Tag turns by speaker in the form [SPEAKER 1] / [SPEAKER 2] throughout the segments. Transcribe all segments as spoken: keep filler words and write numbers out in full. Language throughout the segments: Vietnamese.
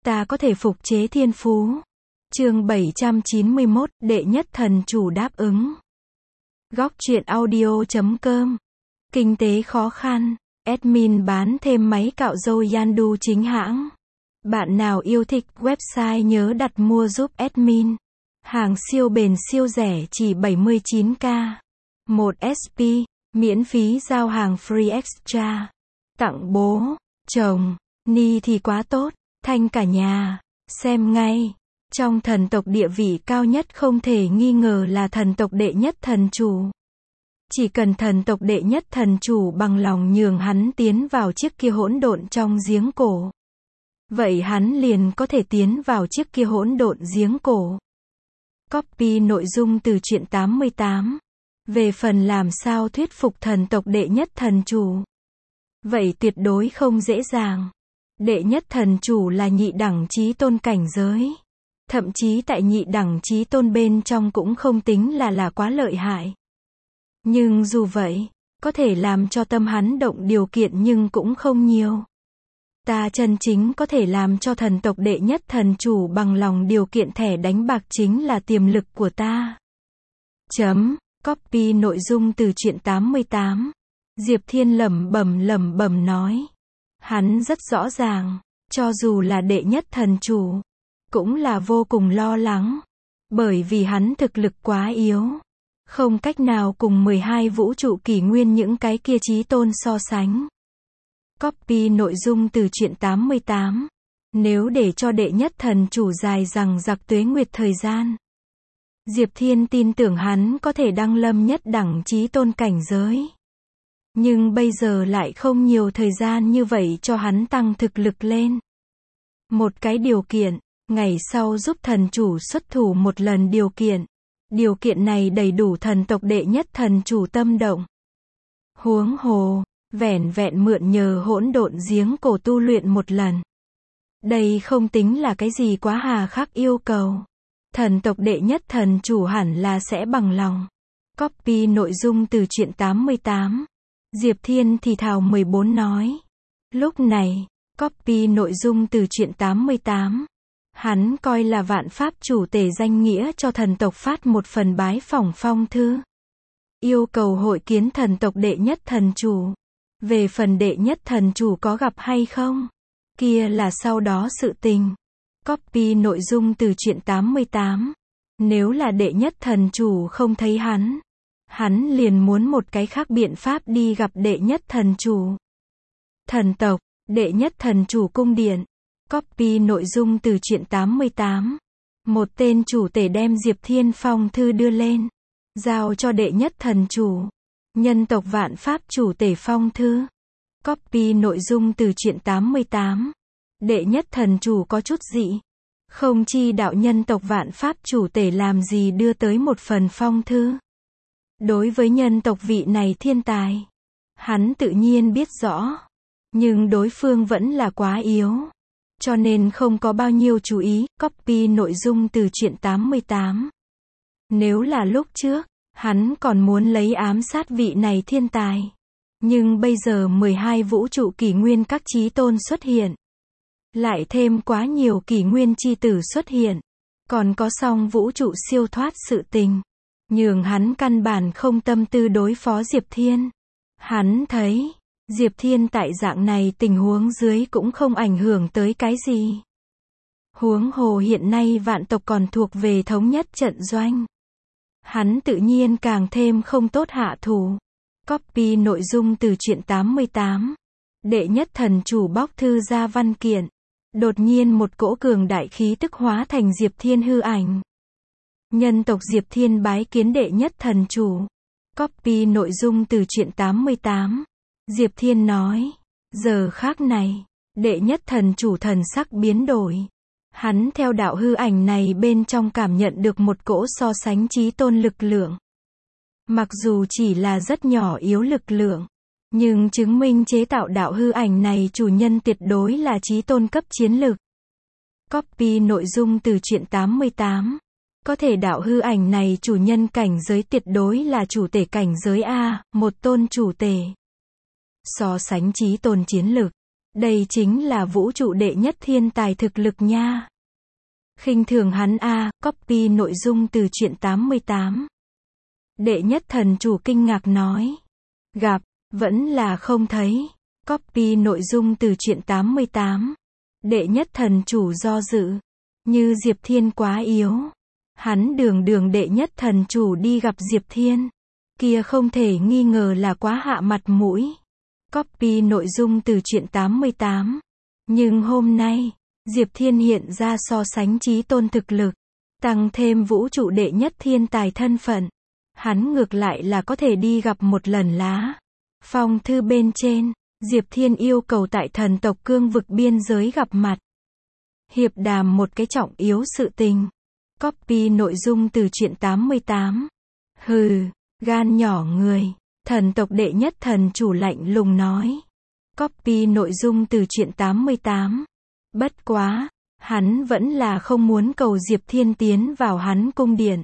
[SPEAKER 1] ta có thể phục chế thiên phú. Chương bảy trăm chín mươi mốt, đệ nhất thần chủ đáp ứng. Góc truyện audio chấm com. Kinh tế khó khăn, admin bán thêm máy cạo râu Yandu chính hãng. Bạn nào yêu thích website nhớ đặt mua giúp admin. Hàng siêu bền siêu rẻ chỉ bảy mươi chín k. một ét pê, miễn phí giao hàng free extra. Tặng bố, chồng, ni thì quá tốt, thanh cả nhà. Xem ngay. Trong thần tộc địa vị cao nhất không thể nghi ngờ là thần tộc đệ nhất thần chủ. Chỉ cần thần tộc đệ nhất thần chủ bằng lòng nhường hắn tiến vào chiếc kia hỗn độn trong giếng cổ. Vậy hắn liền có thể tiến vào chiếc kia hỗn độn giếng cổ. Copy nội dung từ truyện tám mươi tám. Về phần làm sao thuyết phục thần tộc đệ nhất thần chủ. Vậy tuyệt đối không dễ dàng. Đệ nhất thần chủ là nhị đẳng chí tôn cảnh giới. Thậm chí tại nhị đẳng chí tôn bên trong cũng không tính là là quá lợi hại. Nhưng dù vậy, có thể làm cho tâm hắn động điều kiện nhưng cũng không nhiều. Ta chân chính có thể làm cho thần tộc đệ nhất thần chủ bằng lòng điều kiện thẻ đánh bạc chính là tiềm lực của ta. Chấm, copy nội dung từ truyện tám mươi tám. Diệp Thiên lẩm bẩm lẩm bẩm nói. Hắn rất rõ ràng, cho dù là đệ nhất thần chủ, cũng là vô cùng lo lắng. Bởi vì hắn thực lực quá yếu. Không cách nào cùng mười hai vũ trụ kỷ nguyên những cái kia chí tôn so sánh. Copy nội dung từ truyện tám mươi tám. Nếu để cho đệ nhất thần chủ dài rằng giặc tuế nguyệt thời gian. Diệp Thiên tin tưởng hắn có thể đăng lâm nhất đẳng chí tôn cảnh giới. Nhưng bây giờ lại không nhiều thời gian như vậy cho hắn tăng thực lực lên. Một cái điều kiện, ngày sau giúp thần chủ xuất thủ một lần điều kiện. Điều kiện này đầy đủ thần tộc đệ nhất thần chủ tâm động. Huống hồ, vẻn vẹn mượn nhờ hỗn độn giếng cổ tu luyện một lần. Đây không tính là cái gì quá hà khắc yêu cầu. Thần tộc đệ nhất thần chủ hẳn là sẽ bằng lòng. Copy nội dung từ truyện tám mươi tám. Diệp Thiên thì thào mười bốn nói. Lúc này, copy nội dung từ truyện tám mươi tám. Hắn coi là vạn pháp chủ tể danh nghĩa cho thần tộc phát một phần bái phỏng phong thư. Yêu cầu hội kiến thần tộc đệ nhất thần chủ. Về phần đệ nhất thần chủ có gặp hay không? Kia là sau đó sự tình. Copy nội dung từ truyện tám mươi tám. Nếu là đệ nhất thần chủ không thấy hắn. Hắn liền muốn một cái khác biện pháp đi gặp đệ nhất thần chủ. Thần tộc, đệ nhất thần chủ cung điện. Copy nội dung từ truyện tám mươi tám. Một tên chủ tể đem Diệp Thiên phong thư đưa lên. Giao cho đệ nhất thần chủ. Nhân tộc vạn pháp chủ tể phong thư. Copy nội dung từ truyện tám mươi tám. Đệ nhất thần chủ có chút dị. Không chi đạo nhân tộc vạn pháp chủ tể làm gì đưa tới một phần phong thư. Đối với nhân tộc vị này thiên tài. Hắn tự nhiên biết rõ. Nhưng đối phương vẫn là quá yếu. Cho nên không có bao nhiêu chú ý. Copy nội dung từ truyện tám mươi tám. Nếu là lúc trước, hắn còn muốn lấy ám sát vị này thiên tài. Nhưng bây giờ mười hai vũ trụ kỷ nguyên các chí tôn xuất hiện. Lại thêm quá nhiều kỷ nguyên chi tử xuất hiện. Còn có song vũ trụ siêu thoát sự tình. Nhường hắn căn bản không tâm tư đối phó Diệp Thiên. Hắn thấy, Diệp Thiên tại dạng này tình huống dưới cũng không ảnh hưởng tới cái gì. Huống hồ hiện nay vạn tộc còn thuộc về thống nhất trận doanh. Hắn tự nhiên càng thêm không tốt hạ thủ. Copy nội dung từ truyện tám mươi tám. Đệ nhất thần chủ bóc thư ra văn kiện. Đột nhiên một cỗ cường đại khí tức hóa thành Diệp Thiên hư ảnh. Nhân tộc Diệp Thiên bái kiến đệ nhất thần chủ. Copy nội dung từ truyện tám mươi tám. Diệp Thiên nói. Giờ khác này, đệ nhất thần chủ thần sắc biến đổi. Hắn theo đạo hư ảnh này bên trong cảm nhận được một cỗ so sánh chí tôn lực lượng. Mặc dù chỉ là rất nhỏ yếu lực lượng. Nhưng chứng minh chế tạo đạo hư ảnh này chủ nhân tuyệt đối là chí tôn cấp chiến lực. Copy nội dung từ truyện tám mươi tám. Có thể đạo hư ảnh này chủ nhân cảnh giới tuyệt đối là chủ tể cảnh giới A, một tôn chủ tể. So sánh chí tôn chiến lực, Đây chính là vũ trụ đệ nhất thiên tài thực lực nha. Khinh thường hắn a, copy nội dung từ truyện tám mươi tám. Đệ nhất thần chủ kinh ngạc nói. Gặp, vẫn là không thấy. Copy nội dung từ truyện tám mươi tám. Đệ nhất thần chủ do dự. Như Diệp Thiên quá yếu. Hắn đường đường đệ nhất thần chủ đi gặp Diệp Thiên. Kia không thể nghi ngờ là quá hạ mặt mũi. Copy nội dung từ truyện tám mươi tám. Nhưng hôm nay, Diệp Thiên hiện ra so sánh chí tôn thực lực. Tăng thêm vũ trụ đệ nhất thiên tài thân phận. Hắn ngược lại là có thể đi gặp một lần lá. Phong thư bên trên, Diệp Thiên yêu cầu tại thần tộc cương vực biên giới gặp mặt. Hiệp đàm một cái trọng yếu sự tình. Copy nội dung từ truyện tám mươi tám. Hừ, gan nhỏ người. Thần tộc đệ nhất thần chủ lạnh lùng nói. Copy nội dung từ truyện tám mươi tám. Bất quá, hắn vẫn là không muốn cầu Diệp Thiên tiến vào hắn cung điện.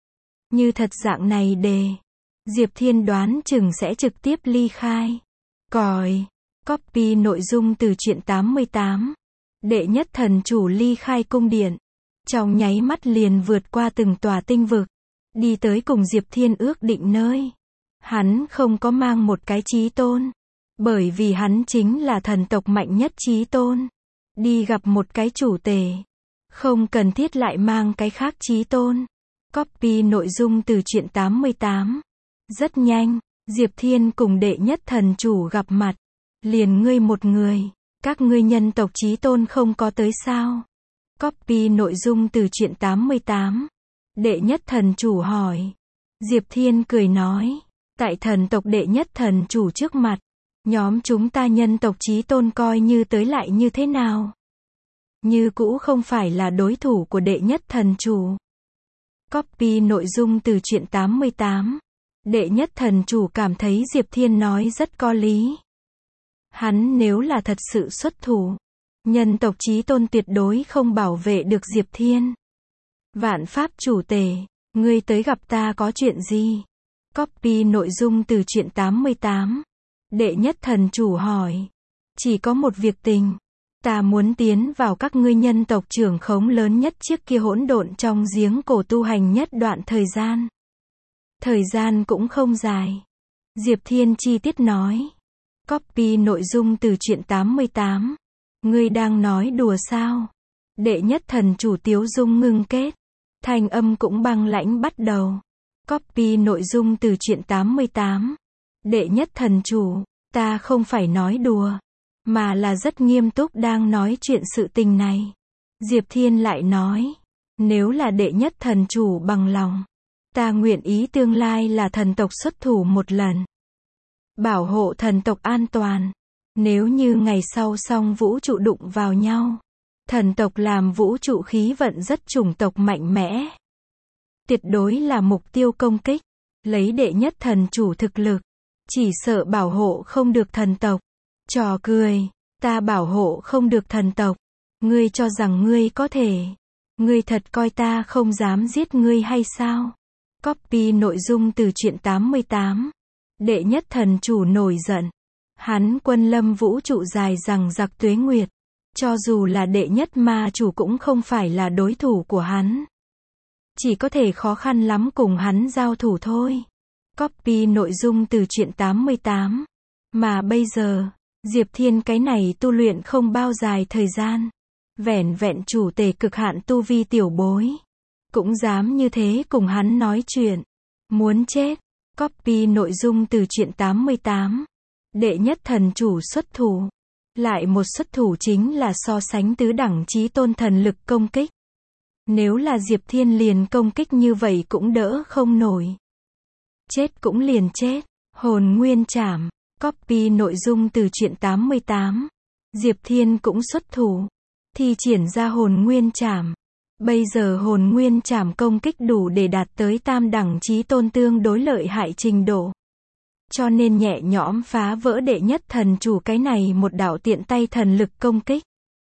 [SPEAKER 1] Như thật dạng này đề, Diệp Thiên đoán chừng sẽ trực tiếp ly khai. Còi. Copy nội dung từ truyện tám mươi tám. Đệ nhất thần chủ ly khai cung điện. Trong nháy mắt liền vượt qua từng tòa tinh vực. Đi tới cùng Diệp Thiên ước định nơi. Hắn không có mang một cái chí tôn. Bởi vì hắn chính là thần tộc mạnh nhất chí tôn. Đi gặp một cái chủ tể. Không cần thiết lại mang cái khác chí tôn. Copy nội dung từ truyện tám mươi tám. Rất nhanh, Diệp Thiên cùng đệ nhất thần chủ gặp mặt. Liền ngươi một người, các ngươi nhân tộc chí tôn không có tới sao? Copy nội dung từ truyện tám mươi tám. Đệ nhất thần chủ hỏi. Diệp Thiên cười nói, tại thần tộc đệ nhất thần chủ trước mặt, nhóm chúng ta nhân tộc chí tôn coi như tới lại như thế nào? Như cũ không phải là đối thủ của đệ nhất thần chủ. Copy nội dung từ truyện tám mươi tám. Đệ nhất thần chủ cảm thấy Diệp Thiên nói rất có lý. Hắn nếu là thật sự xuất thủ, nhân tộc chí tôn tuyệt đối không bảo vệ được Diệp Thiên. Vạn pháp chủ tể, ngươi tới gặp ta có chuyện gì? Copy nội dung từ truyện tám mươi tám. Đệ nhất thần chủ hỏi. Chỉ có một việc tình. Ta muốn tiến vào các ngươi nhân tộc trưởng khống lớn nhất chiếc kia hỗn độn trong giếng cổ tu hành nhất đoạn thời gian. Thời gian cũng không dài. Diệp Thiên chi tiết nói. Copy nội dung từ truyện tám mươi tám. Ngươi đang nói đùa sao? Đệ nhất thần chủ tiếu dung ngưng kết. Thanh âm cũng băng lãnh bắt đầu. Copy nội dung từ truyện tám mươi tám. Đệ nhất thần chủ, ta không phải nói đùa, mà là rất nghiêm túc đang nói chuyện sự tình này. Diệp Thiên lại nói, nếu là đệ nhất thần chủ bằng lòng, ta nguyện ý tương lai là thần tộc xuất thủ một lần. Bảo hộ thần tộc an toàn. Nếu như ngày sau song vũ trụ đụng vào nhau, thần tộc làm vũ trụ khí vận rất chủng tộc mạnh mẽ. Tuyệt đối là mục tiêu công kích. Lấy đệ nhất thần chủ thực lực, chỉ sợ bảo hộ không được thần tộc. Trò cười, ta bảo hộ không được thần tộc. Ngươi cho rằng ngươi có thể. Ngươi thật coi ta không dám giết ngươi hay sao? Copy nội dung từ truyện tám mươi tám. Đệ nhất thần chủ nổi giận. Hắn quân lâm vũ trụ dài rằng giặc tuế nguyệt. Cho dù là đệ nhất ma chủ cũng không phải là đối thủ của hắn. Chỉ có thể khó khăn lắm cùng hắn giao thủ thôi. Copy nội dung từ truyện tám mươi tám. Mà bây giờ, Diệp Thiên cái này tu luyện không bao dài thời gian. Vẻn vẹn chủ tể cực hạn tu vi tiểu bối. Cũng dám như thế cùng hắn nói chuyện. Muốn chết. Copy nội dung từ truyện tám mươi tám. Đệ nhất thần chủ xuất thủ. Lại một xuất thủ chính là so sánh tứ đẳng chí tôn thần lực công kích. Nếu là Diệp Thiên liền công kích như vậy cũng đỡ không nổi. Chết cũng liền chết. Hồn nguyên trảm. Copy nội dung từ truyện tám mươi tám. Diệp Thiên cũng xuất thủ. Thi triển ra hồn nguyên trảm. Bây giờ hồn nguyên trảm công kích đủ để đạt tới tam đẳng chí tôn tương đối lợi hại trình độ. Cho nên nhẹ nhõm phá vỡ đệ nhất thần chủ cái này một đạo tiện tay thần lực công kích.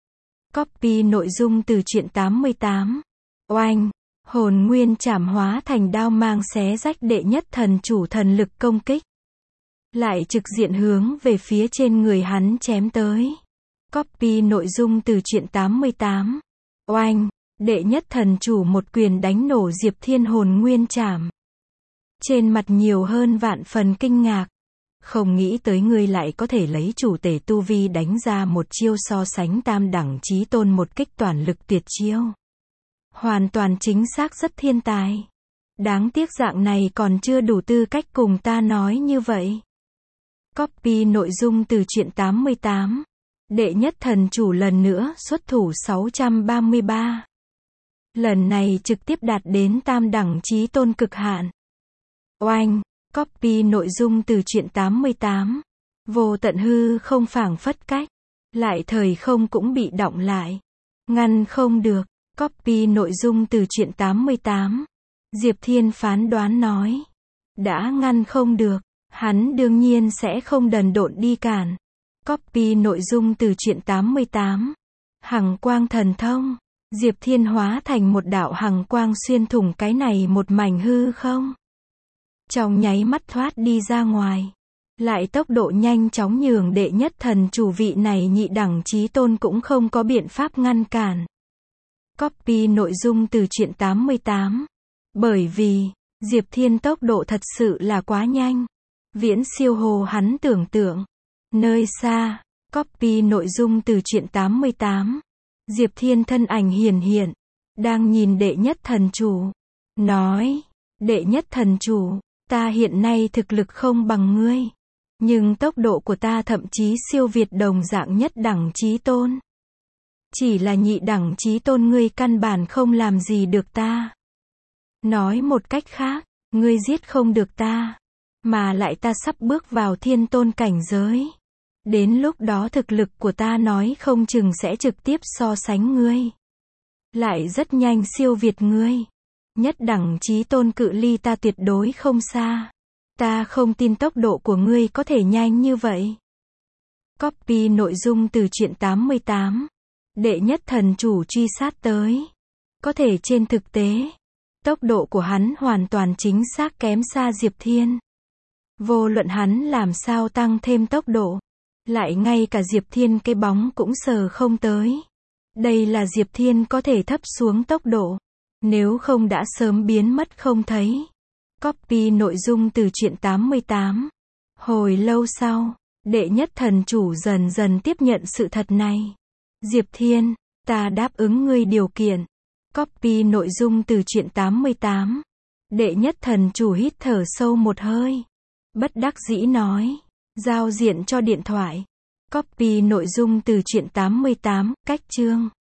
[SPEAKER 1] Copy nội dung từ truyện tám mươi tám. Oanh, hồn nguyên trảm hóa thành đao mang xé rách đệ nhất thần chủ thần lực công kích. Lại trực diện hướng về phía trên người hắn chém tới. Copy nội dung từ truyện tám mươi tám. Oanh, đệ nhất thần chủ một quyền đánh nổ Diệp Thiên hồn nguyên trảm. Trên mặt nhiều hơn vạn phần kinh ngạc. Không nghĩ tới ngươi lại có thể lấy chủ tể tu vi đánh ra một chiêu so sánh tam đẳng chí tôn một kích toàn lực tuyệt chiêu. Hoàn toàn chính xác rất thiên tài. Đáng tiếc dạng này còn chưa đủ tư cách cùng ta nói như vậy. Copy nội dung từ truyện tám mươi tám. Đệ nhất thần chủ lần nữa xuất thủ sáu trăm ba mươi ba. Lần này trực tiếp đạt đến tam đẳng chí tôn cực hạn. Oanh, copy nội dung từ truyện tám mươi tám. Vô tận hư không phảng phất cách. Lại thời không cũng bị đọng lại. Ngăn không được. Copy nội dung từ truyện tám mươi tám. Diệp Thiên phán đoán nói. Đã ngăn không được, hắn đương nhiên sẽ không đần độn đi cản. Copy nội dung từ truyện tám mươi tám. Hằng quang thần thông. Diệp Thiên hóa thành một đạo hằng quang xuyên thủng cái này một mảnh hư không. Trong nháy mắt thoát đi ra ngoài. Lại tốc độ nhanh chóng nhường đệ nhất thần chủ vị này nhị đẳng chí tôn cũng không có biện pháp ngăn cản. Copy nội dung từ truyện tám mươi tám. Bởi vì, Diệp Thiên tốc độ thật sự là quá nhanh. Viễn siêu hồ hắn tưởng tượng. Nơi xa, copy nội dung từ truyện tám mươi tám. Diệp Thiên thân ảnh hiển hiện. Đang nhìn đệ nhất thần chủ. Nói, đệ nhất thần chủ, ta hiện nay thực lực không bằng ngươi. Nhưng tốc độ của ta thậm chí siêu việt đồng dạng nhất đẳng chí tôn. Chỉ là nhị đẳng chí tôn ngươi căn bản không làm gì được ta. Nói một cách khác, ngươi giết không được ta. Mà lại ta sắp bước vào thiên tôn cảnh giới. Đến lúc đó thực lực của ta nói không chừng sẽ trực tiếp so sánh ngươi. Lại rất nhanh siêu việt ngươi. Nhất đẳng chí tôn cự ly ta tuyệt đối không xa. Ta không tin tốc độ của ngươi có thể nhanh như vậy. Copy nội dung từ truyện tám mươi tám. Đệ nhất thần chủ truy sát tới. Có thể trên thực tế, tốc độ của hắn hoàn toàn chính xác kém xa Diệp Thiên. Vô luận hắn làm sao tăng thêm tốc độ, lại ngay cả Diệp Thiên cái bóng cũng sờ không tới. Đây là Diệp Thiên có thể thấp xuống tốc độ, nếu không đã sớm biến mất không thấy. Copy nội dung từ truyện tám mươi tám. Hồi lâu sau, đệ nhất thần chủ dần dần tiếp nhận sự thật này. Diệp Thiên, ta đáp ứng ngươi điều kiện. Copy nội dung từ truyện tám mươi tám. Đệ nhất thần chủ hít thở sâu một hơi. Bất đắc dĩ nói. Giao diện cho điện thoại. Copy nội dung từ truyện tám mươi tám, cách chương.